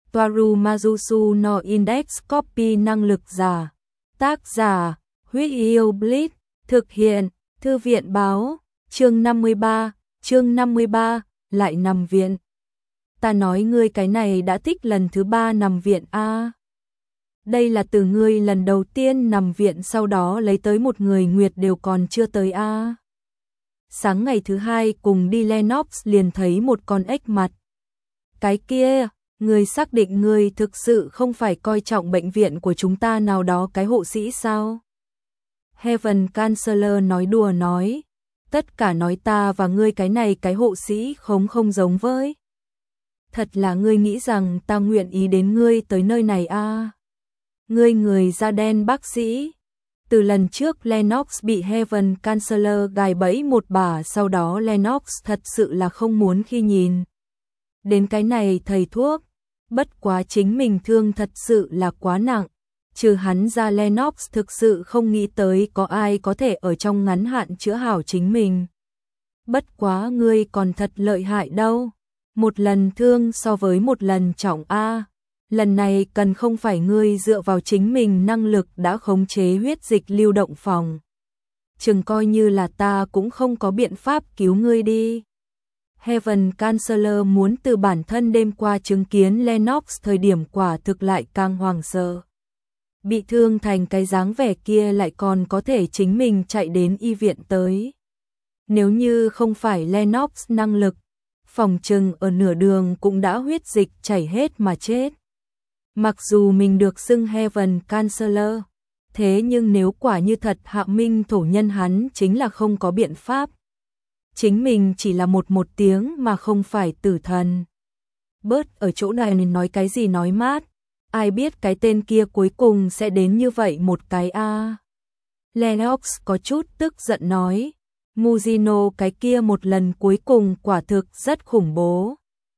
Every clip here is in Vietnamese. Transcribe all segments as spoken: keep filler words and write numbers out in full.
Toaru Majusu no Index Copy năng lực giả. Tác giả, Huyết Yêu Blitz, thực hiện, Thư viện báo, chương năm mươi ba, chương năm mươi ba, lại nằm viện. Ta nói ngươi cái này đã thích lần thứ ba nằm viện a. Đây là từ ngươi lần đầu tiên nằm viện sau đó lấy tới một người nguyệt đều còn chưa tới a. Sáng ngày thứ hai cùng đi Lennox liền thấy một con ếch mặt. Cái kia, ngươi xác định ngươi thực sự không phải coi trọng bệnh viện của chúng ta nào đó cái hộ sĩ sao? Heaven Chancellor nói đùa nói, tất cả nói ta và ngươi cái này cái hộ sĩ không không giống với. Thật là ngươi nghĩ rằng ta nguyện ý đến ngươi tới nơi này a? Ngươi người da đen bác sĩ. Từ lần trước Lennox bị Heaven Chancellor gài bẫy một bà, sau đó Lennox thật sự là không muốn khi nhìn đến cái này thầy thuốc, bất quá chính mình thương thật sự là quá nặng. Trừ hắn ra Lennox thực sự không nghĩ tới có ai có thể ở trong ngắn hạn chữa hảo chính mình. Bất quá ngươi còn thật lợi hại đâu. Một lần thương so với một lần trọng a. Lần này cần không phải ngươi dựa vào chính mình năng lực đã khống chế huyết dịch lưu động phòng. Chừng coi như là ta cũng không có biện pháp cứu ngươi đi. Heaven Chancellor muốn từ bản thân đêm qua chứng kiến Lennox thời điểm quả thực lại càng hoảng sợ. Bị thương thành cái dáng vẻ kia lại còn có thể chính mình chạy đến y viện tới. Nếu như không phải Lennox năng lực, phòng trừng ở nửa đường cũng đã huyết dịch chảy hết mà chết. Mặc dù mình được xưng Heaven Chancellor, thế nhưng nếu quả như thật Hạ Minh thổ nhân hắn chính là không có biện pháp. Chính mình chỉ là một một tiếng mà không phải tử thần. Bớt ở chỗ này nên nói cái gì nói mát. Ai biết cái tên kia cuối cùng sẽ đến như vậy một cái a. À. Lennox có chút tức giận nói. Muzino cái kia một lần cuối cùng quả thực rất khủng bố.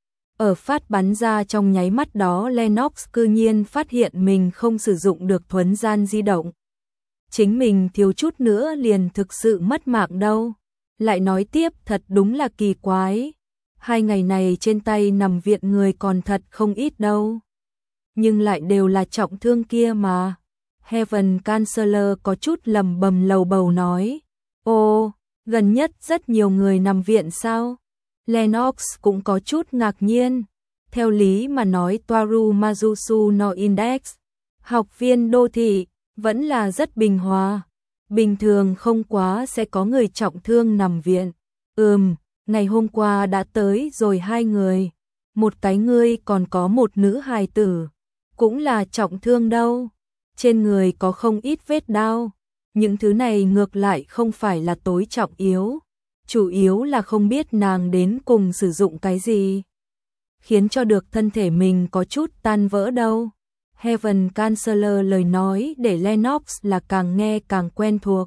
Ở phát bắn ra trong nháy mắt đó Lennox cư nhiên phát hiện mình không sử dụng được thuấn gian di động. Chính mình thiếu chút nữa liền thực sự mất mạng đâu. Lại nói tiếp thật đúng là kỳ quái. Hai ngày này trên tay nằm viện người còn thật không ít đâu. Nhưng lại đều là trọng thương kia mà. Heaven Chancellor có chút lầm bầm lầu bầu nói. Ồ, gần nhất rất nhiều người nằm viện sao? Lennox cũng có chút ngạc nhiên. Theo lý mà nói Toaru Majusu no Index, học viên đô thị, vẫn là rất bình hòa. Bình thường không quá sẽ có người trọng thương nằm viện. Ừm, ngày hôm qua đã tới rồi hai người. Một cái ngươi còn có một nữ hài tử. Cũng là trọng thương đâu. Trên người có không ít vết đau. Những thứ này ngược lại không phải là tối trọng yếu. Chủ yếu là không biết nàng đến cùng sử dụng cái gì. Khiến cho được thân thể mình có chút tan vỡ đâu. Heaven Chancellor lời nói để Lennox là càng nghe càng quen thuộc.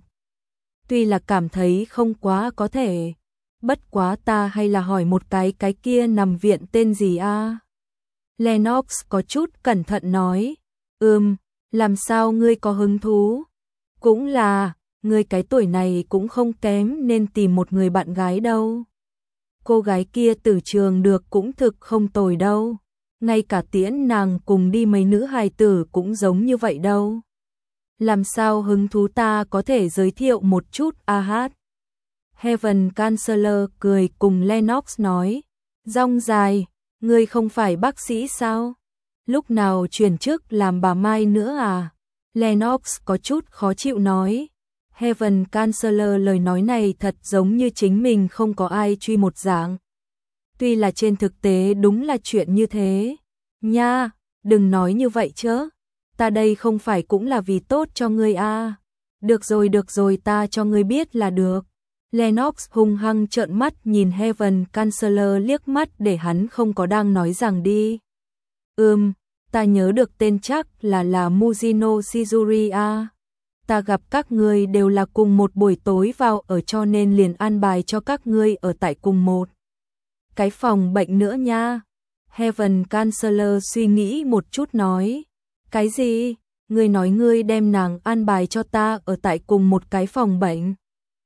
Tuy là cảm thấy không quá có thể. Bất quá ta hay là hỏi một cái cái kia nằm viện tên gì a? À? Lennox có chút cẩn thận nói. Ừm, làm sao ngươi có hứng thú? Cũng là, ngươi cái tuổi này cũng không kém nên tìm một người bạn gái đâu. Cô gái kia từ trường được cũng thực không tồi đâu. Ngay cả tiễn nàng cùng đi mấy nữ hài tử cũng giống như vậy đâu. Làm sao hứng thú ta có thể giới thiệu một chút a hát. Heaven Chancellor cười cùng Lennox nói. Rong dài, ngươi không phải bác sĩ sao? Lúc nào chuyển chức làm bà Mai nữa à? Lennox có chút khó chịu nói. Heaven Chancellor lời nói này thật giống như chính mình không có ai truy một dạng. Tuy là trên thực tế đúng là chuyện như thế. Nha, đừng nói như vậy chứ. Ta đây không phải cũng là vì tốt cho ngươi à. Được rồi được rồi ta cho ngươi biết là được. Lennox hung hăng trợn mắt nhìn Heaven Chancellor liếc mắt để hắn không có đang nói rằng đi. Ừm, ta nhớ được tên chắc là là Muzino Shizuri à. Ta gặp các ngươi đều là cùng một buổi tối vào ở cho nên liền an bài cho các ngươi ở tại cùng một cái phòng bệnh nữa nha. Heaven Chancellor suy nghĩ một chút nói. Cái gì? Ngươi nói ngươi đem nàng an bài cho ta ở tại cùng một cái phòng bệnh.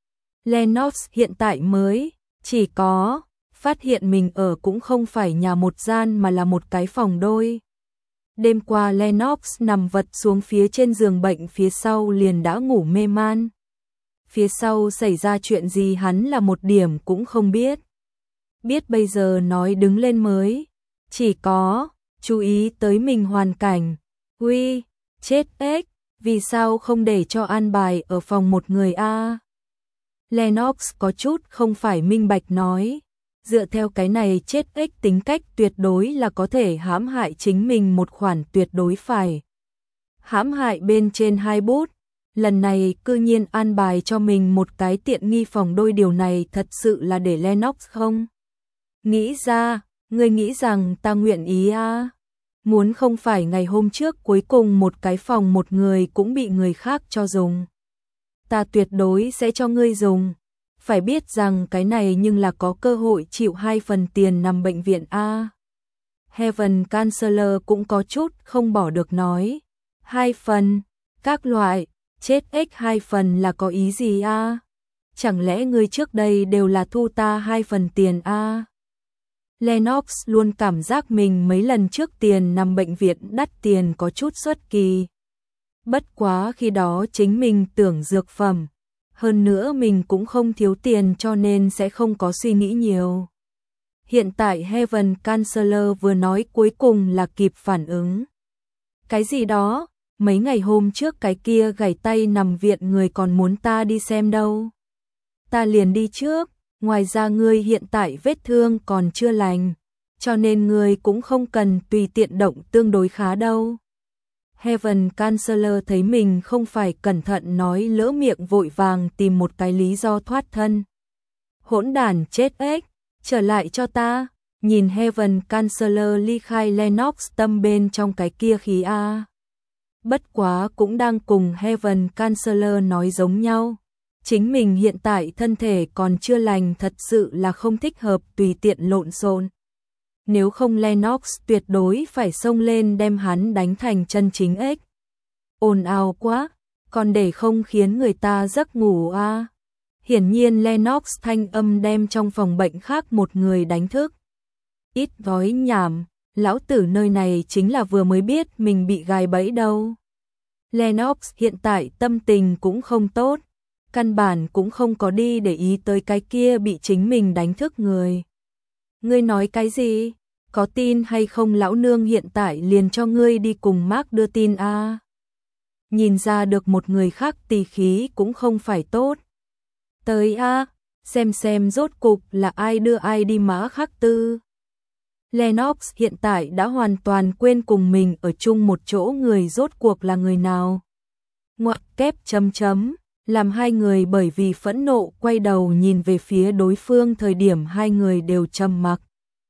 Lennox hiện tại mới chỉ có phát hiện mình ở cũng không phải nhà một gian mà là một cái phòng đôi. Đêm qua Lennox nằm vật xuống phía trên giường bệnh phía sau liền đã ngủ mê man. Phía sau xảy ra chuyện gì hắn là một điểm cũng không biết. Biết bây giờ nói đứng lên mới. Chỉ có, chú ý tới mình hoàn cảnh. Uy, chết ếch, vì sao không để cho an bài ở phòng một người a? Lennox có chút không phải minh bạch nói. Dựa theo cái này chết ếch tính cách tuyệt đối là có thể hãm hại chính mình một khoản tuyệt đối phải. Hãm hại bên trên hai bút. Lần này cư nhiên an bài cho mình một cái tiện nghi phòng đôi, điều này thật sự là để Lennox không nghĩ ra. Ngươi nghĩ rằng ta nguyện ý à? Muốn không phải ngày hôm trước cuối cùng một cái phòng một người cũng bị người khác cho dùng. Ta tuyệt đối sẽ cho ngươi dùng. Phải biết rằng cái này nhưng là có cơ hội chịu hai phần tiền nằm bệnh viện a. Heaven Counselor cũng có chút không bỏ được nói. Hai phần, các loại, chết ếch hai phần là có ý gì a? Chẳng lẽ ngươi trước đây đều là thu ta hai phần tiền a? Lennox luôn cảm giác mình mấy lần trước tiền nằm bệnh viện đắt tiền có chút xuất kỳ. Bất quá khi đó chính mình tưởng dược phẩm. Hơn nữa mình cũng không thiếu tiền cho nên sẽ không có suy nghĩ nhiều. Hiện tại Heaven Counselor vừa nói cuối cùng là kịp phản ứng. Cái gì đó, mấy ngày hôm trước cái kia gãy tay nằm viện người còn muốn ta đi xem đâu. Ta liền đi trước, ngoài ra ngươi hiện tại vết thương còn chưa lành, cho nên ngươi cũng không cần tùy tiện động tương đối khá đâu. Heaven Counselor thấy mình không phải cẩn thận nói lỡ miệng vội vàng tìm một cái lý do thoát thân. Hỗn đản chết ếch, trở lại cho ta. Nhìn Heaven Counselor ly khai Lennox tâm bên trong cái kia khí a. Bất quá cũng đang cùng Heaven Counselor nói giống nhau. Chính mình hiện tại thân thể còn chưa lành thật sự là không thích hợp tùy tiện lộn xộn. Nếu không Lennox tuyệt đối phải xông lên đem hắn đánh thành chân chính ếch. Ồn ào quá, còn để không khiến người ta giấc ngủ a. Hiển nhiên Lennox thanh âm đem trong phòng bệnh khác một người đánh thức. Ít nói nhảm, lão tử nơi này chính là vừa mới biết mình bị gài bẫy đâu. Lennox hiện tại tâm tình cũng không tốt, căn bản cũng không có đi để ý tới cái kia bị chính mình đánh thức người. Ngươi nói cái gì? Có tin hay không lão nương hiện tại liền cho ngươi đi cùng Mark đưa tin a. À? Nhìn ra được một người khác tỳ khí cũng không phải tốt. Tới a, à, xem xem rốt cục là ai đưa ai đi mã khắc tư. Lennox hiện tại đã hoàn toàn quên cùng mình ở chung một chỗ người rốt cuộc là người nào. Ngoặc kép chấm chấm, làm hai người bởi vì phẫn nộ quay đầu nhìn về phía đối phương thời điểm hai người đều trầm mặc.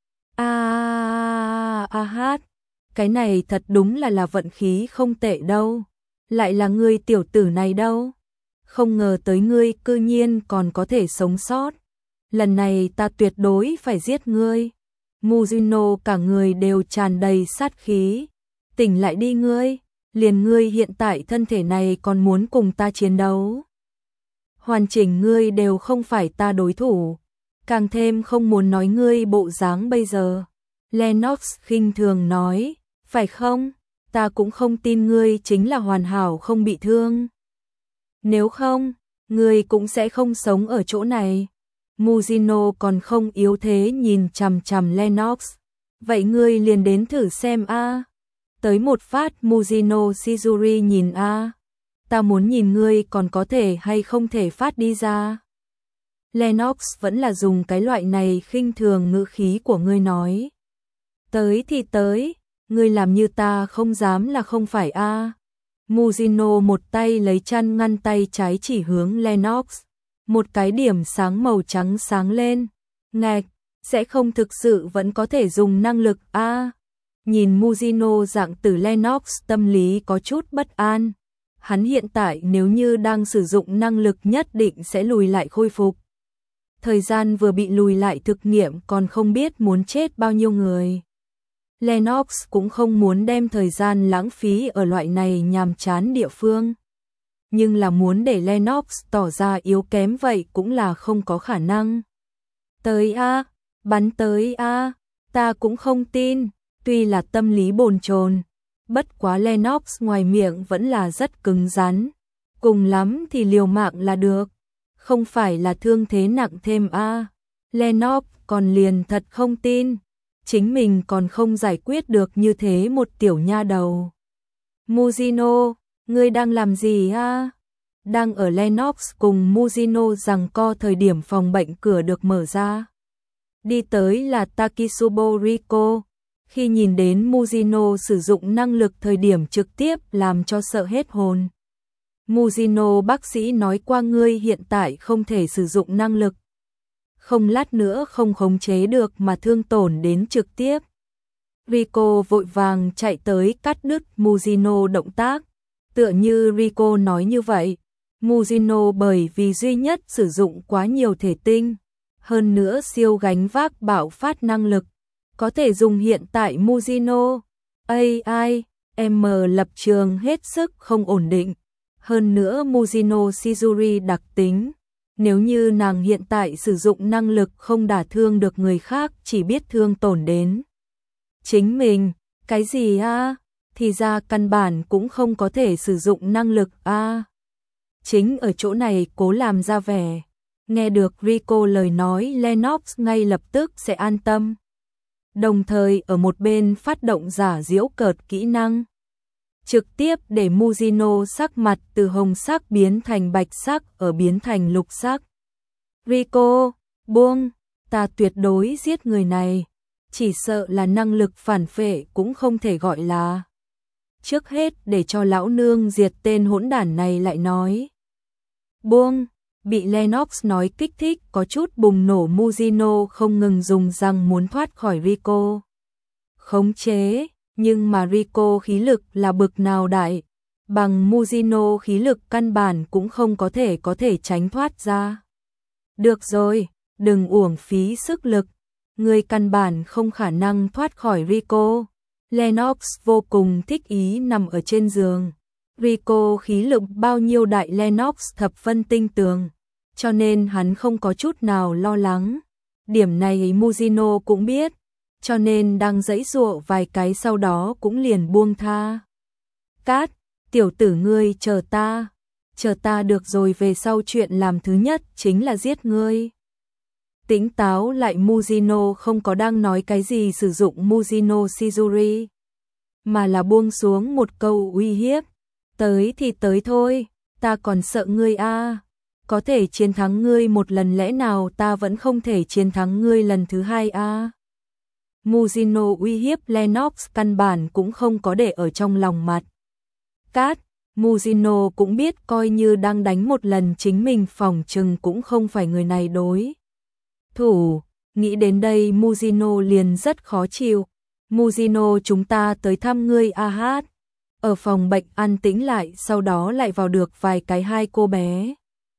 A a hát, cái này thật đúng là là vận khí không tệ đâu. Lại là ngươi tiểu tử này đâu. Không ngờ tới ngươi cư nhiên còn có thể sống sót. Lần này ta tuyệt đối phải giết ngươi. Mujino cả người đều tràn đầy sát khí. Tỉnh lại đi ngươi, liền ngươi hiện tại thân thể này còn muốn cùng ta chiến đấu. Hoàn chỉnh ngươi đều không phải ta đối thủ. Càng thêm không muốn nói ngươi bộ dáng bây giờ. Lennox khinh thường nói, phải không? Ta cũng không tin ngươi chính là hoàn hảo không bị thương. Nếu không, ngươi cũng sẽ không sống ở chỗ này. Mujino còn không yếu thế nhìn chằm chằm Lennox. Vậy ngươi liền đến thử xem a. À. Tới một phát Mujino Shizuri nhìn a. À. Ta muốn nhìn ngươi còn có thể hay không thể phát đi ra. Lennox vẫn là dùng cái loại này khinh thường ngữ khí của ngươi nói. Tới thì tới, ngươi làm như ta không dám là không phải a. À. Mujino một tay lấy chăn ngăn tay trái chỉ hướng Lennox. Một cái điểm sáng màu trắng sáng lên. Ngạch, sẽ không thực sự vẫn có thể dùng năng lực a. À. Nhìn Mujino dạng tử Lennox tâm lý có chút bất an. Hắn hiện tại nếu như đang sử dụng năng lực nhất định sẽ lùi lại khôi phục. Thời gian vừa bị lùi lại thực nghiệm còn không biết muốn chết bao nhiêu người. Lennox cũng không muốn đem thời gian lãng phí ở loại này nhàm chán địa phương. Nhưng là muốn để Lennox tỏ ra yếu kém vậy cũng là không có khả năng. Tới a, bắn tới a, ta cũng không tin, tuy là tâm lý bồn chồn, Bất quá Lennox ngoài miệng vẫn là rất cứng rắn, cùng lắm thì liều mạng là được, không phải là thương thế nặng thêm a. À. Lennox còn liền thật không tin, chính mình còn không giải quyết được như thế một tiểu nha đầu. Muzino, ngươi đang làm gì a? À? Đang ở Lennox cùng Muzino giằng co thời điểm phòng bệnh cửa được mở ra. Đi tới là Takisubo Rico, khi nhìn đến Muzino sử dụng năng lực thời điểm trực tiếp làm cho sợ hết hồn. Muzino bác sĩ nói qua ngươi hiện tại không thể sử dụng năng lực. Không lát nữa không khống chế được mà thương tổn đến trực tiếp. Rico vội vàng chạy tới cắt đứt Muzino động tác. Tựa như Rico nói như vậy, Muzino bởi vì duy nhất sử dụng quá nhiều thể tinh, hơn nữa siêu gánh vác bạo phát năng lực, có thể dùng hiện tại Muzino. a i, em lập trường hết sức không ổn định. Hơn nữa Muzino Shizuri đặc tính, nếu như nàng hiện tại sử dụng năng lực không đả thương được người khác, chỉ biết thương tổn đến chính mình. Cái gì a? À? Thì ra căn bản cũng không có thể sử dụng năng lực a. À? Chính ở chỗ này cố làm ra vẻ. Nghe được Rico lời nói, Lennox ngay lập tức sẽ an tâm. Đồng thời ở một bên phát động giả giễu cợt kỹ năng, trực tiếp để Muzino sắc mặt từ hồng sắc biến thành bạch sắc ở biến thành lục sắc. Rico, buông, ta tuyệt đối giết người này. Chỉ sợ là năng lực phản phệ cũng không thể gọi là. Trước hết để cho lão nương diệt tên hỗn đản này lại nói. Buông, bị Lennox nói kích thích có chút bùng nổ, Muzino không ngừng dùng răng muốn thoát khỏi Rico. Khống chế, nhưng mà Rico khí lực là bực nào đại, bằng Muzino khí lực căn bản cũng không có thể có thể tránh thoát ra. Được rồi, đừng uổng phí sức lực, người căn bản không khả năng thoát khỏi Rico. Lennox vô cùng thích ý nằm ở trên giường. Rico khí lực bao nhiêu đại Lennox thập phân tinh tường, cho nên hắn không có chút nào lo lắng. Điểm này Muzino cũng biết, cho nên đang giãy giụa vài cái sau đó cũng liền buông tha. Cát, tiểu tử ngươi chờ ta, chờ ta được rồi, về sau chuyện làm thứ nhất chính là giết ngươi. Tỉnh táo lại, Muzino không có đang nói cái gì sử dụng Muzino Shizuri, mà là buông xuống một câu uy hiếp. Tới thì tới thôi, ta còn sợ ngươi a. À. Có thể chiến thắng ngươi một lần, lẽ nào ta vẫn không thể chiến thắng ngươi lần thứ hai a? À? Muzino uy hiếp Lennox căn bản cũng không có để ở trong lòng mặt. Cát, Muzino cũng biết coi như đang đánh một lần chính mình phòng chừng cũng không phải người này đối thủ. Nghĩ đến đây Muzino liền rất khó chịu. Muzino, chúng ta tới thăm ngươi a hát. Ở phòng bệnh an tĩnh lại, sau đó lại vào được vài cái hai cô bé.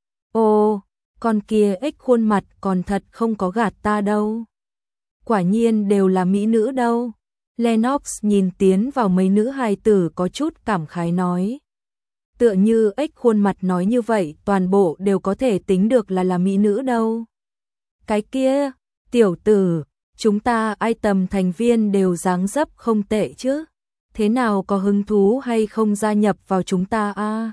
Ô, con kia ếch khuôn mặt còn thật không có gạt ta đâu. Quả nhiên đều là mỹ nữ đâu. Lennox nhìn tiến vào mấy nữ hài tử có chút cảm khái nói. Tựa như ếch khuôn mặt nói như vậy, toàn bộ đều có thể tính được là là mỹ nữ đâu. Cái kia, tiểu tử, chúng ta ai tầm thành viên đều dáng dấp không tệ chứ. Thế nào, có hứng thú hay không gia nhập vào chúng ta a? À?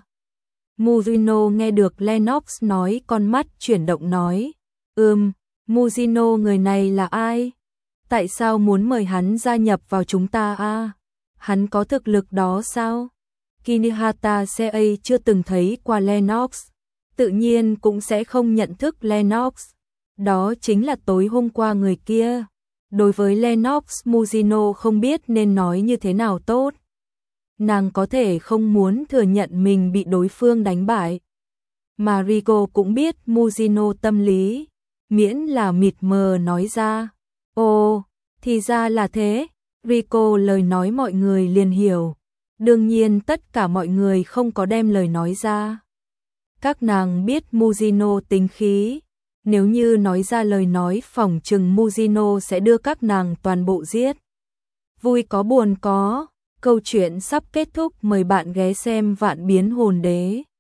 Muzino nghe được Lennox nói, con mắt chuyển động nói. Ừm, Muzino, người này là ai? Tại sao muốn mời hắn gia nhập vào chúng ta a? À? Hắn có thực lực đó sao? Kinihata Sei chưa từng thấy qua Lennox, tự nhiên cũng sẽ không nhận thức Lennox. Đó chính là tối hôm qua người kia. Đối với Lennox, Muzino không biết nên nói như thế nào tốt. Nàng có thể không muốn thừa nhận mình bị đối phương đánh bại. Mà Rico cũng biết Muzino tâm lý, miễn là mịt mờ nói ra. Ồ, thì ra là thế. Rico lời nói mọi người liền hiểu. Đương nhiên tất cả mọi người không có đem lời nói ra. Các nàng biết Muzino tính khí. Nếu như nói ra lời nói, phỏng chừng Muzino sẽ đưa các nàng toàn bộ giết. Vui có buồn có, câu chuyện sắp kết thúc, mời bạn ghé xem Vạn Biến Hồn Đế.